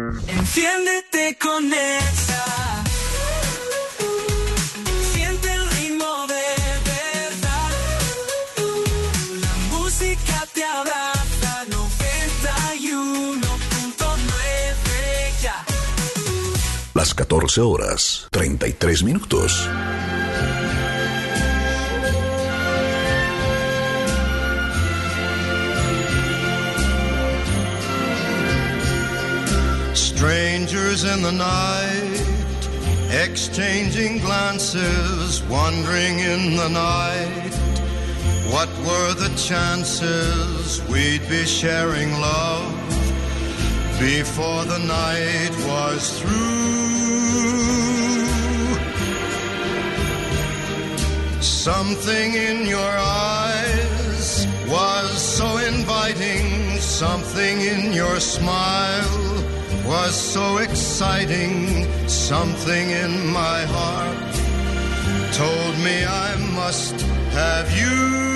Enciéndete con Exa. Siente el ritmo de verdad. La música te abraza. 91.9 ya. Las 14 horas, 33 minutos. Strangers in the night, exchanging glances, wandering in the night. What were the chances we'd be sharing love before the night was through? Something in your eyes was so inviting, something in your smile was so exciting, something in my heart told me I must have you.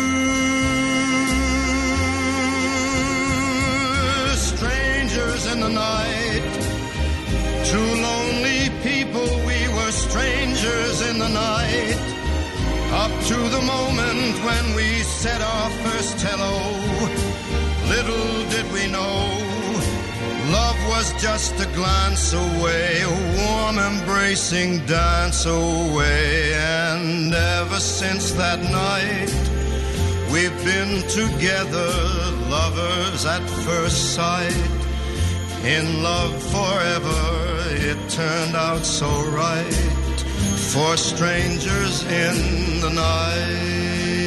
Strangers in the night, two lonely people, we were strangers in the night, up to the moment when we said our first hello. Little did we know, love was just a glance away, a warm embracing dance away. And ever since that night, we've been together, lovers at first sight, in love forever. It turned out so right for strangers in the night.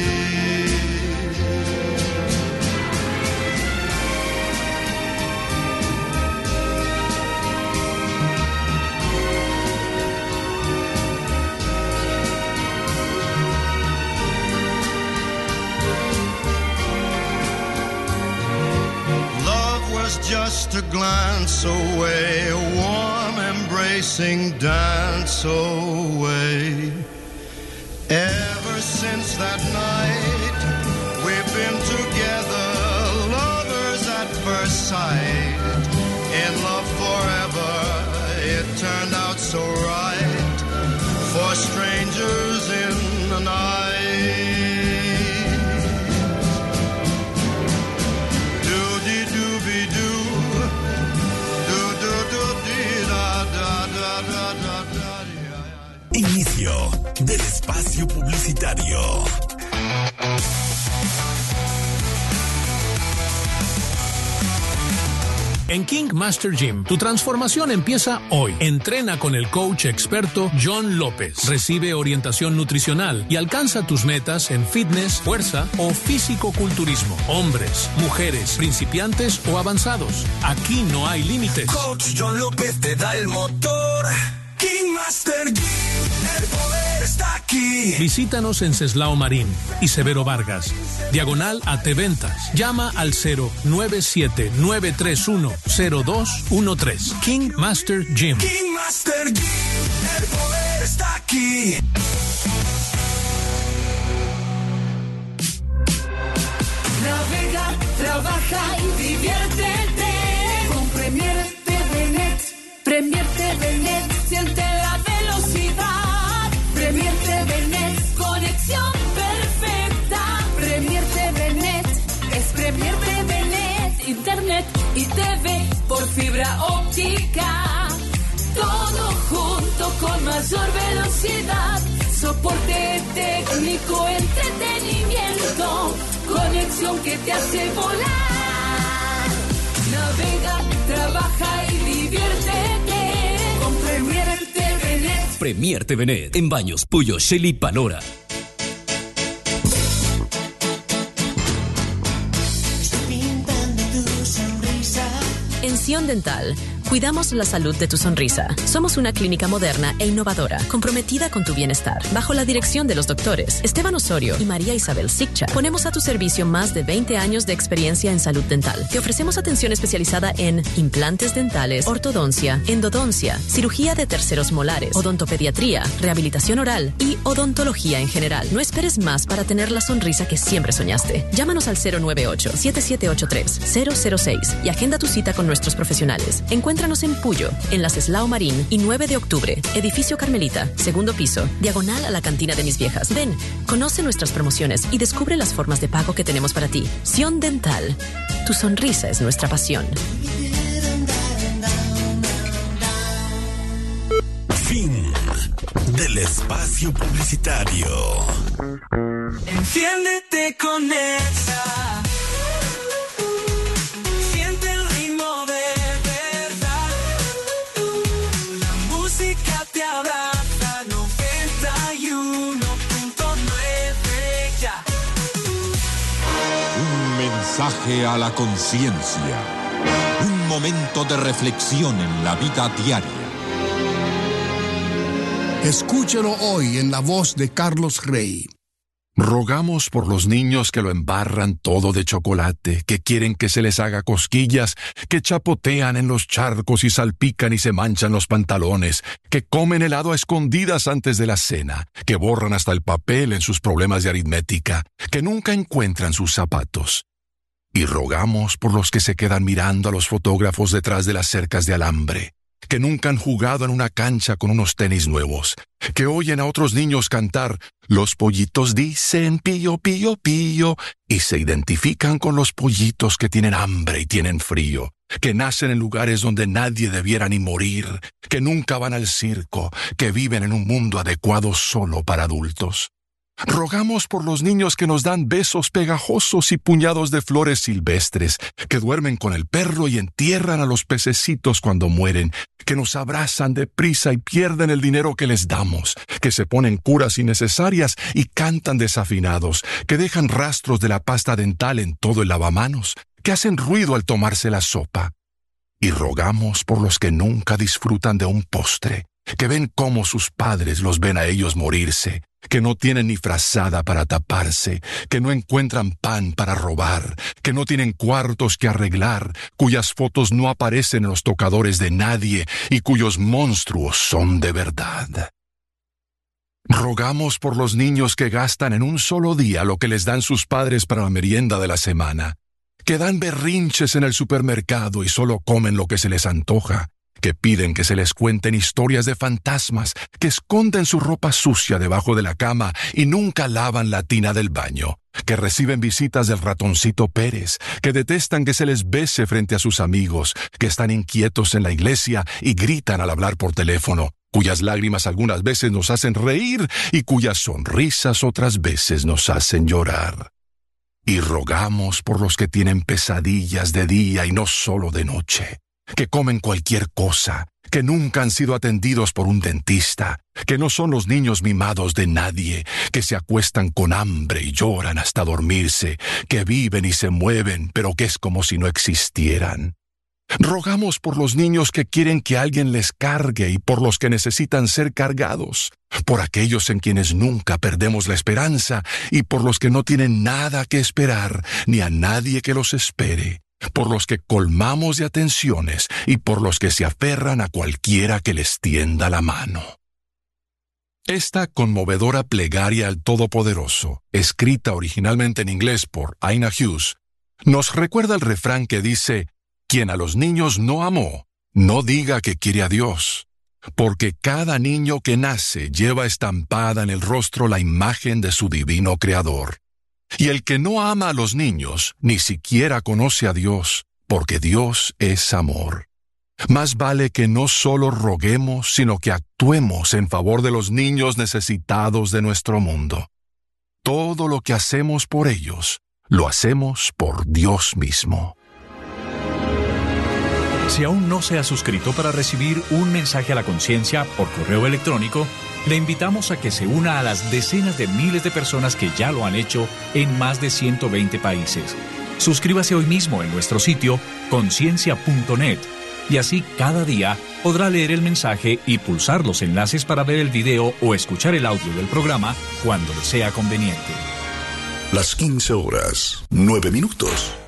Just a glance away, a warm embracing dance away. Ever since that night, we've been together, lovers at first sight, in love forever. It turned out so right for strangers in the night. Inicio del espacio publicitario. En King Master Gym, tu transformación empieza hoy. Entrena con el coach experto John López. Recibe orientación nutricional y alcanza tus metas en fitness, fuerza o físico-culturismo. Hombres, mujeres, principiantes o avanzados. Aquí no hay límites. Coach John López te da el motor. King Master Gym, el poder está aquí. Visítanos en Ceslao Marín y Severo Vargas. Diagonal a Ventas. Llama al 097-931-0213. King Master Gym. King Master Gym, el poder está aquí. Navega, trabaja y diviértete con Premier TVNet. Premier TVNet, siente la velocidad. Premier TVNet, conexión perfecta. Premier TVNet, es Premier TVNet. Internet y TV por fibra óptica. Todo junto con mayor velocidad. Soporte técnico, entretenimiento. Conexión que te hace volar. Navega, trabaja y diviértete con Premier TVNet. Premier TVNet, en Baños, Puyo, Shelly, Panora. En Sion Dental, cuidamos la salud de tu sonrisa. Somos una clínica moderna e innovadora, comprometida con tu bienestar. Bajo la dirección de los doctores Esteban Osorio y María Isabel Siccha, ponemos a tu servicio más de 20 años de experiencia en salud dental. Te ofrecemos atención especializada en implantes dentales, ortodoncia, endodoncia, cirugía de terceros molares, odontopediatría, rehabilitación oral y odontología en general. No esperes más para tener la sonrisa que siempre soñaste. Llámanos al 098-7783-006 y agenda tu cita con nuestros profesionales. Encuentra Encuéntranos en Puyo, en las Slao Marín y 9 de octubre, Edificio Carmelita, segundo piso, diagonal a la cantina de mis viejas. Ven, conoce nuestras promociones y descubre las formas de pago que tenemos para ti. Sion Dental. Tu sonrisa es nuestra pasión. Fin del espacio publicitario. Enciéndete con Exa. Siente el ritmo de verdad. La música te abraza. 91.9 ya. Un mensaje a la conciencia. Un momento de reflexión en la vida diaria. Escúchelo hoy en la voz de Carlos Rey. Rogamos por los niños que lo embarran todo de chocolate, que quieren que se les haga cosquillas, que chapotean en los charcos y salpican y se manchan los pantalones, que comen helado a escondidas antes de la cena, que borran hasta el papel en sus problemas de aritmética, que nunca encuentran sus zapatos. Y rogamos por los que se quedan mirando a los fotógrafos detrás de las cercas de alambre, que nunca han jugado en una cancha con unos tenis nuevos, que oyen a otros niños cantar «Los pollitos dicen pío, pío, pío» y se identifican con los pollitos que tienen hambre y tienen frío, que nacen en lugares donde nadie debiera ni morir, que nunca van al circo, que viven en un mundo adecuado solo para adultos. Rogamos por los niños que nos dan besos pegajosos y puñados de flores silvestres, que duermen con el perro y entierran a los pececitos cuando mueren, que nos abrazan deprisa y pierden el dinero que les damos, que se ponen curas innecesarias y cantan desafinados, que dejan rastros de la pasta dental en todo el lavamanos, que hacen ruido al tomarse la sopa. Y rogamos por los que nunca disfrutan de un postre, que ven cómo sus padres los ven a ellos morirse, que no tienen ni frazada para taparse, que no encuentran pan para robar, que no tienen cuartos que arreglar, cuyas fotos no aparecen en los tocadores de nadie y cuyos monstruos son de verdad. Rogamos por los niños que gastan en un solo día lo que les dan sus padres para la merienda de la semana, que dan berrinches en el supermercado y solo comen lo que se les antoja, que piden que se les cuenten historias de fantasmas, que esconden su ropa sucia debajo de la cama y nunca lavan la tina del baño, que reciben visitas del ratoncito Pérez, que detestan que se les bese frente a sus amigos, que están inquietos en la iglesia y gritan al hablar por teléfono, cuyas lágrimas algunas veces nos hacen reír y cuyas sonrisas otras veces nos hacen llorar. Y rogamos por los que tienen pesadillas de día y no solo de noche, que comen cualquier cosa, que nunca han sido atendidos por un dentista, que no son los niños mimados de nadie, que se acuestan con hambre y lloran hasta dormirse, que viven y se mueven, pero que es como si no existieran. Rogamos por los niños que quieren que alguien les cargue y por los que necesitan ser cargados, por aquellos en quienes nunca perdemos la esperanza y por los que no tienen nada que esperar ni a nadie que los espere, por los que colmamos de atenciones y por los que se aferran a cualquiera que les tienda la mano. Esta conmovedora plegaria al Todopoderoso, escrita originalmente en inglés por Ina Hughes, nos recuerda el refrán que dice: «Quien a los niños no amó, no diga que quiere a Dios, porque cada niño que nace lleva estampada en el rostro la imagen de su divino Creador. Y el que no ama a los niños, ni siquiera conoce a Dios, porque Dios es amor. Más vale que no solo roguemos, sino que actuemos en favor de los niños necesitados de nuestro mundo. Todo lo que hacemos por ellos, lo hacemos por Dios mismo». Si aún no se ha suscrito para recibir un mensaje a la conciencia por correo electrónico, le invitamos a que se una a las decenas de miles de personas que ya lo han hecho en más de 120 países. Suscríbase hoy mismo en nuestro sitio conciencia.net y así cada día podrá leer el mensaje y pulsar los enlaces para ver el video o escuchar el audio del programa cuando le sea conveniente. Las 15 horas, 9 minutos.